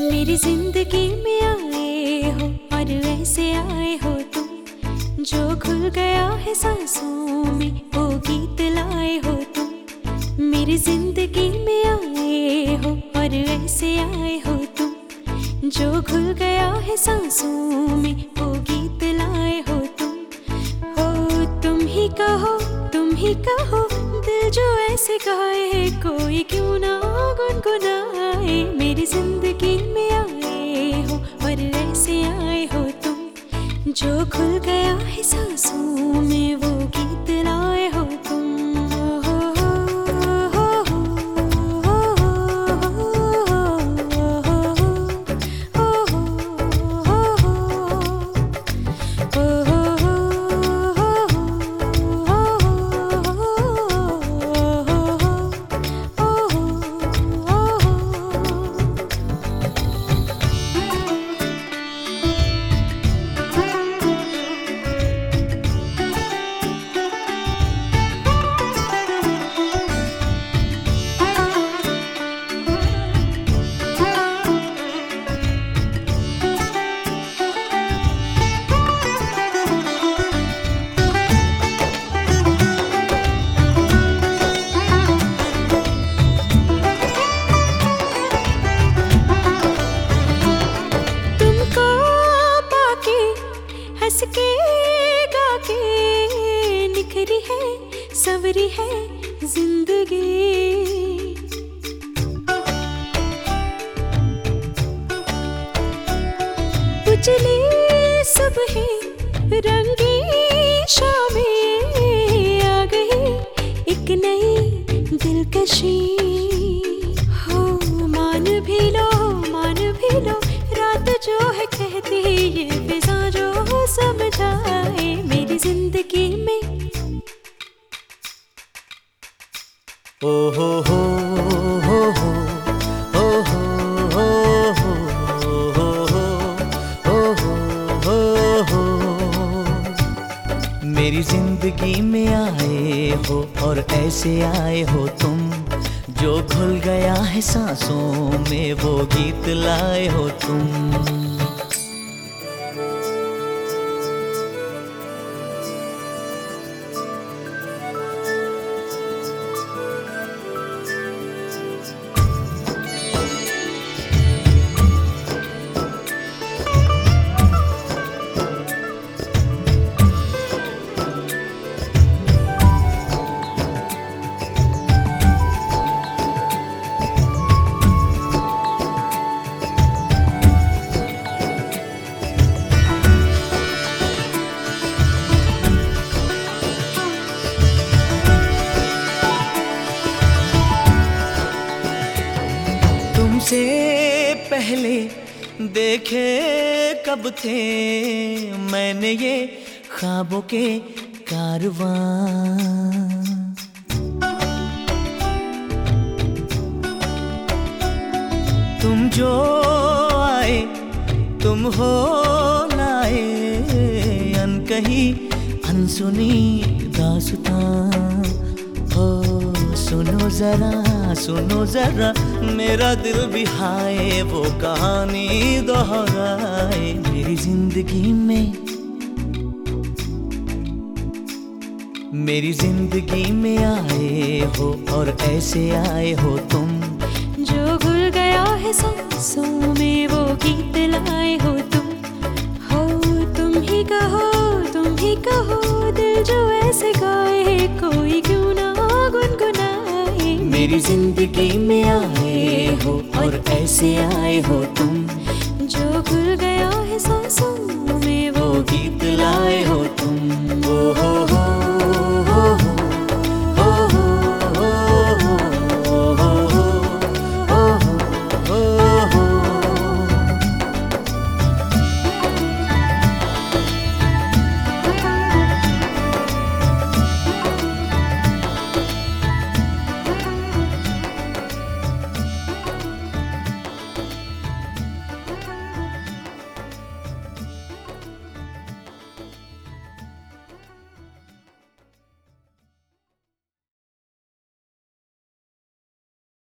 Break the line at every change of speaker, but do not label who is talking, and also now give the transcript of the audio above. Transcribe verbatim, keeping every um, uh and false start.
मेरी जिंदगी में आए हो और ऐसे आए हो तुम, जो घुल गया है सांसों में वो गीत लाए हो तुम। मेरी जिंदगी में आए हो और ऐसे आए हो तुम, जो घुल गया है सांसों में वो गीत लाए हो तुम। हो तुम ही कहो, तुम ही कहो, दिल जो ऐसे गाए कोई क्यों ना गुनगुनाए। मेरी जिंदगी में आए हो और ऐसे आए हो तुम, जो खुल गया है सांसों में वो गीत लाए हो तुम। हंस के गा के निखरी है सवरी है जिंदगी। उजली सुबह रंगी शामें आ गई, एक नई दिलकशी। हो मान भी लो, मान भी लो, रात जो है कहती ये फिजा जो समझाए। मेरी जिंदगी में
ओ हो हो हो हो ओ हो हो हो हो हो हो। मेरी जिंदगी में आए हो और ऐसे आए हो तुम, जो घुल गया है सांसों में वो गीत लाए हो तुम। तुमसे पहले देखे कब थे मैंने ये ख्वाबों के कारवां। तुम जो आए तुम हो लाए, अनकही अनसुनी दास्तां। हो सुनो जरा, सुनो जरा, मेरा दिल भी हाय वो कहानी दोहराए। मेरी जिंदगी में, मेरी जिंदगी में आए हो और ऐसे आए हो तुम,
जो घुल गया है सांसों में वो गीत लाए हो तुम। हो तुम ही कहो, तुम ही कहो, दिल जो ऐसे गाए कोई क्यों ना गुनगुनाए।
मेरी जिंदगी में आए हो और ऐसे आए हो तुम,
जो घुल गया है सांसों में वो
गीत लाए हो तुम। ओ हो हो